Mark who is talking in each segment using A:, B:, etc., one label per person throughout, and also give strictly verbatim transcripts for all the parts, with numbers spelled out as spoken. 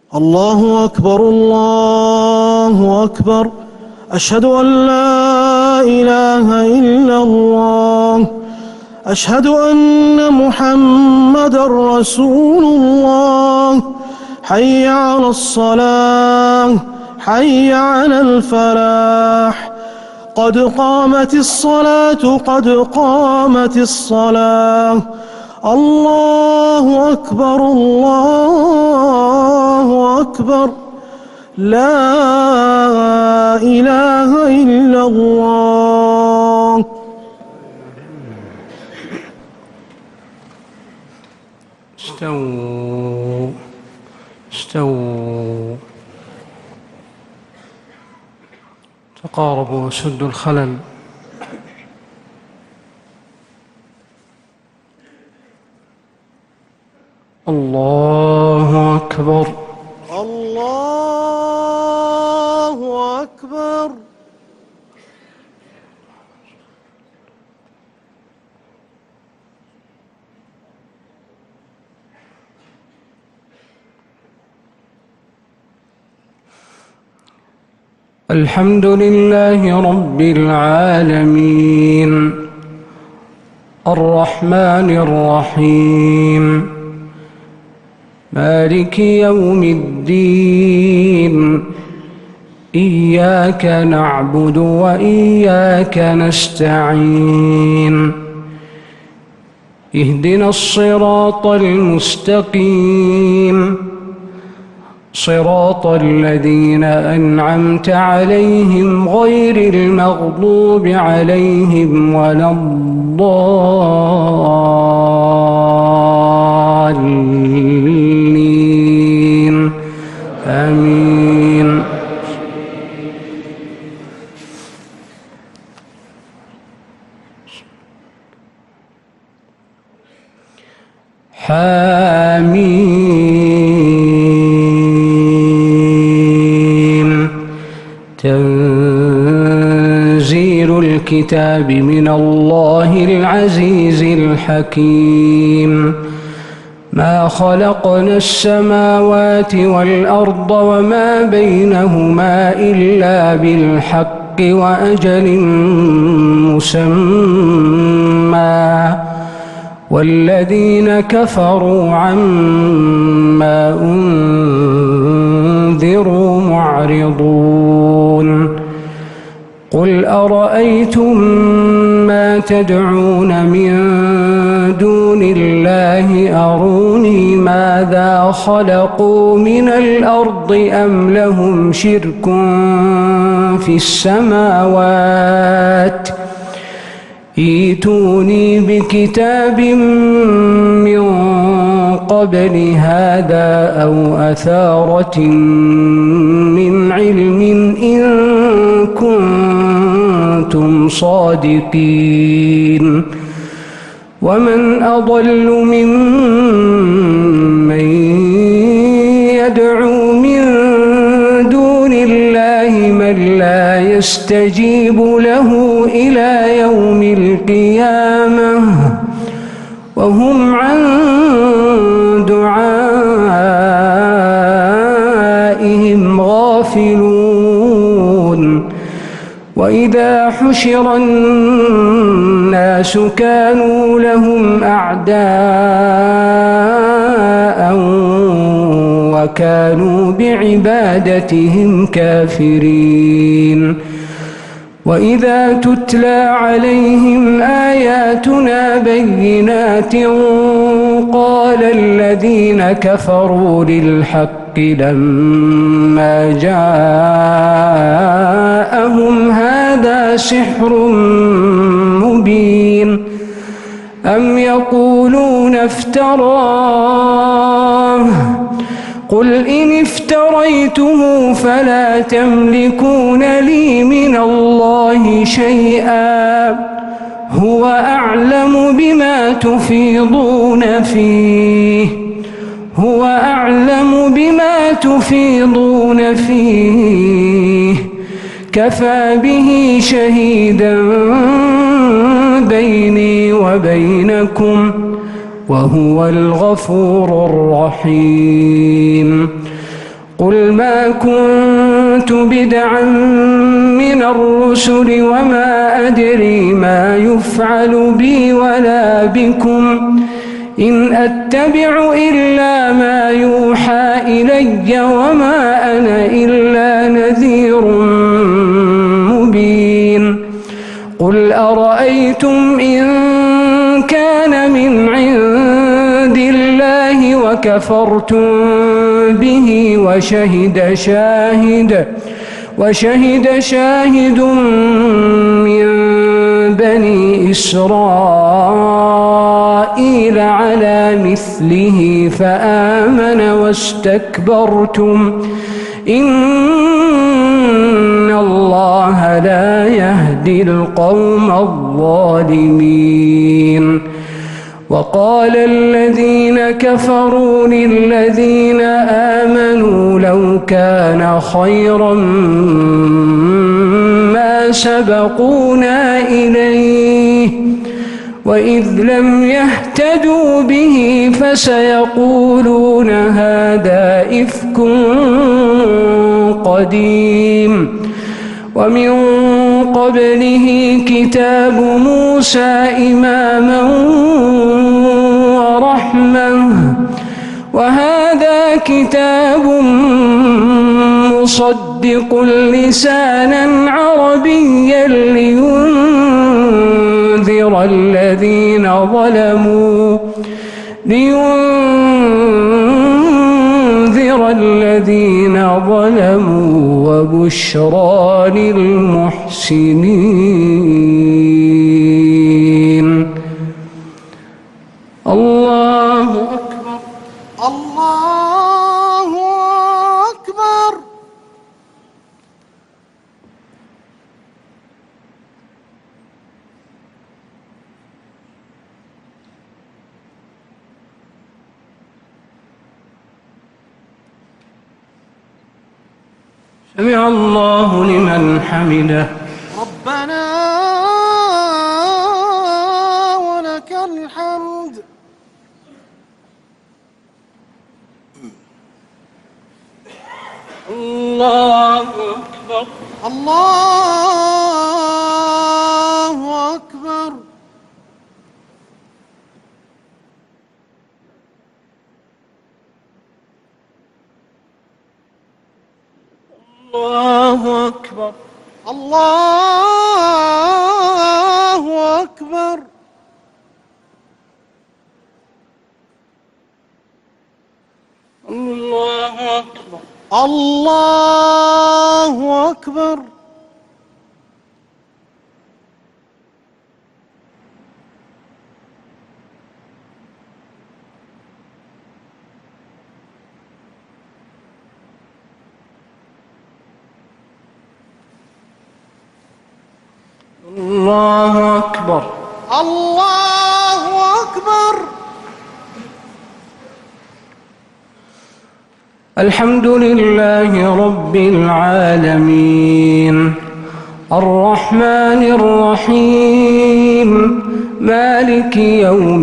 A: الله أكبر الله أكبر. أشهد أن لا إله إلا الله. أشهد أن محمدًا رسول الله. حي على الصلاة، حي على الفلاح. قد قامت الصلاة، قد قامت الصلاة. الله أكبر الله أكبر. لا إله إلا الله.
B: استووا استووا تقاربوا وسدوا الخلل. الله أكبر
A: الله أكبر.
B: الحمد لله رب العالمين الرحمن الرحيم مالك يوم الدين. إياك نعبد وإياك نستعين. اهدنا الصراط المستقيم صراط الذين أنعمت عليهم غير المغضوب عليهم ولا الضالين. آمين. حامين. تنزيل الكتاب من الله العزيز الحكيم. ما خلقنا السماوات والأرض وما بينهما إلا بالحق وأجل مسمى والذين كفروا عما أنذروا معرضون. قل أرأيتم ما تدعون من دون الله أروني ماذا خلقوا من الأرض أم لهم شرك في السماوات ائتوني بكتاب من قبل هذا أو أثارة من علم إن كنتم صادقين. ومن أضل ممن يدعو من دون الله من لا يستجيب له إلى يوم القيامة وهم عن دعائهم غافلون. وإذا حشر الناس كانوا لهم أعداء وكانوا بعبادتهم كافرين. وإذا تتلى عليهم آياتنا بينات قال الذين كفروا للحق لما جاءهم هذا سحر مبين. أم يقولون افتراه قل إن افتريته فلا تملكون لي من الله شيئا هو أعلم بما تفيضون فيه هو أعلم بما تفيضون فيه كفى به شهيدا بيني وبينكم وهو الغفور الرحيم. قل ما كنت بدعا من الرسل وما أدري ما يفعل بي ولا بكم إن أتبع إلا ما يوحى إلي وما أنا إلا نذير مبين قل أرأيتم إن كان من عند الله وكفرتم به وشهد شاهد وشهد شاهد من بني إسرائيل على مثله فآمن واستكبرتم إن الله لا يهدي القوم الظالمين وقال الذين كفروا للذين آمنوا لو كان خيرا ما سبقونا إليه وإذ لم يهتدوا به فسيقولون هذا إفك قديم ومن قبله كتاب موسى إماما ورحمة وهذا كتاب مصدق لسانا عربيا لينذر الذين ظلموا لينذر الذين ظلموا وبشرى للمحسنين الله أكبر
A: الله أكبر.
B: سمع الله لمن حمده
A: ربنا ولك الحمد.
B: الله أكبر
A: الله أكبر.
B: الله أكبر
A: الله أكبر.
B: الله أكبر
A: الله أكبر.
B: الله أكبر
A: الله أكبر.
B: الحمد لله رب العالمين الرحمن الرحيم مالك يوم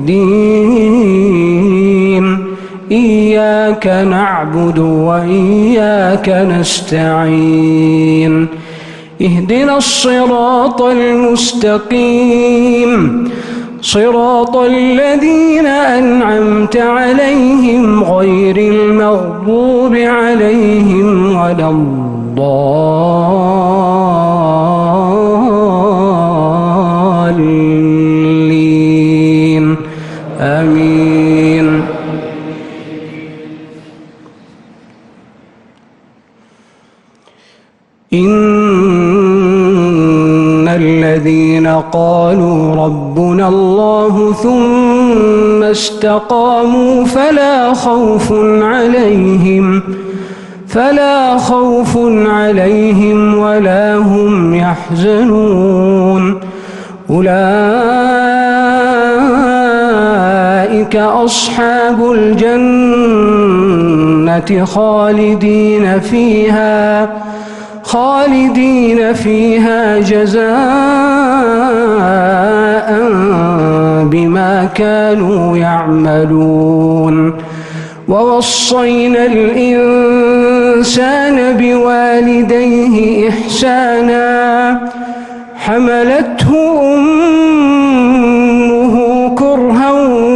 B: الدين إياك نعبد وإياك نستعين اهدنا الصراط المستقيم صراط الذين أنعمت عليهم غير المغضوب عليهم ولا الضالين آمين. إن الذين قالوا ربنا الله ثم استقاموا فلا خوف عليهم فلا خوف عليهم ولا هم يحزنون أولئك أصحاب الجنة خالدين فيها خالدين فيها جزاء بما كانوا يعملون ووصينا الإنسان الإنسان بوالديه إحسانا حملته أمه كرها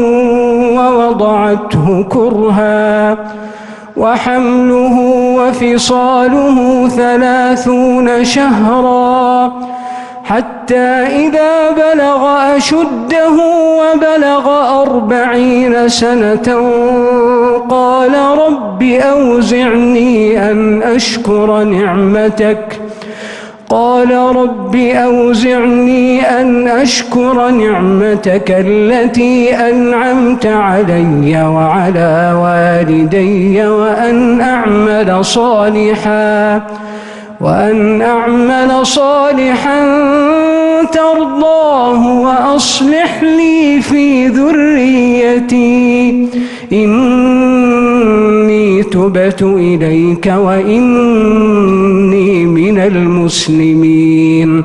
B: ووضعته كرها وحمله وفصاله ثلاثون شهرا حتى إذا بلغ أشده وبلغ أربعين سنة قال رب أوزعني أن أشكر نعمتك قال رب أوزعني أن أشكر نعمتك التي أنعمت علي وعلى والدي وأن أعمل صالحا وأن أعمل صالحا ترضاه وأصلح لي في ذريتي إني تبت إليك وإني من المسلمين.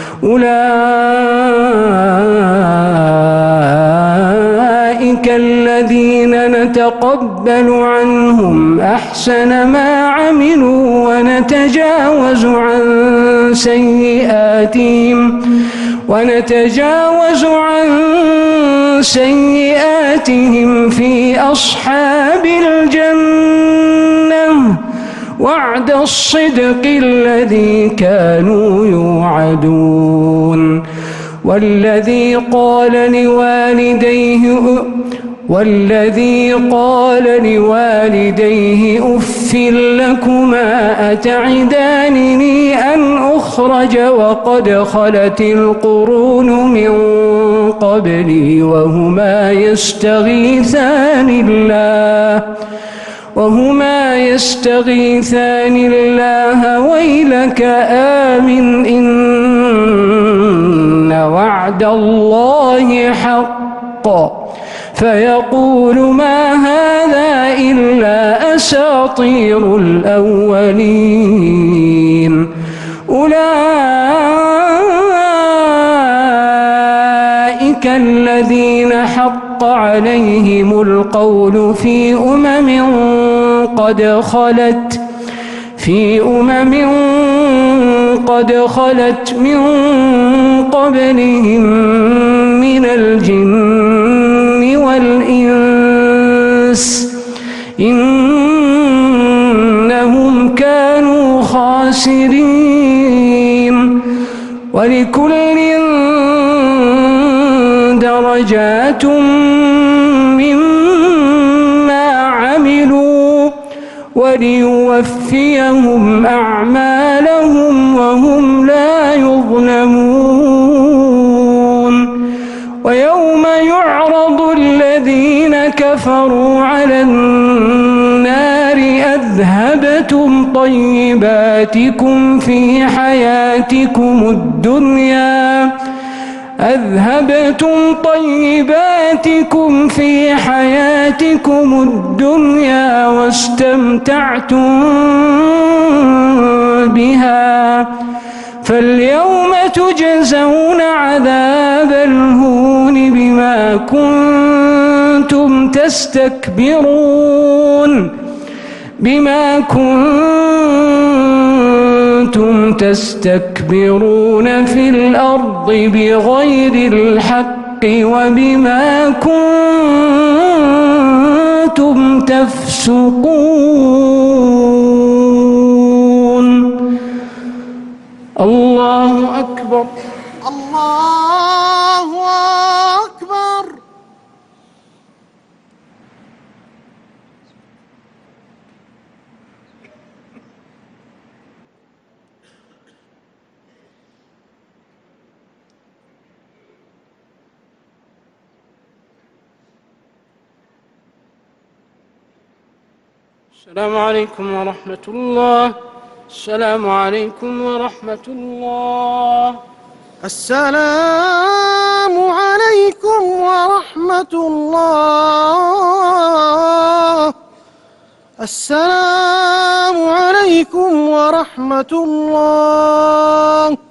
B: أولئك الذين نتقبل عنهم أحسن ما عملوا ونتجاوز عن سيئاتهم ونتجاوز عن سيئاتهم في أصحاب الجنة وعد الصدق الذي كانوا يوعدون. والذي قال لوالديه والذي قال لوالديه أف لكما أتعدانني أن أخرج وقد خلت القرون من قبلي وهما يستغيثان الله وهما يستغيثان الله ويلك آمن إن وعد الله حق فيقول ما هذا إلا أساطير الأولين. أولئك الذين حق عليهم القول في أمم قد خلت في أمم قد خلت من قبلهم من الجن والإنس إنهم كانوا خاسرين. ولكل درجات مما عملوا وليوفيهم أعمالهم وهم لا يظلمون. ويوم يعرض الذين كفروا على النار أذهبتم طيباتكم في حياتكم الدنيا أذهبتم طيباتكم في حياتكم الدنيا واستمتعتم بها فاليوم تجزون عذاب الهون بما كنتم تستكبرون بما كنتم تستكبرون في الأرض بغير الحق وبما كنتم تفسقون. الله أكبر.
A: الله أكبر.
B: السلام عليكم ورحمة الله. السلام عليكم ورحمة الله.
A: السلام عليكم ورحمة الله. السلام عليكم ورحمة الله.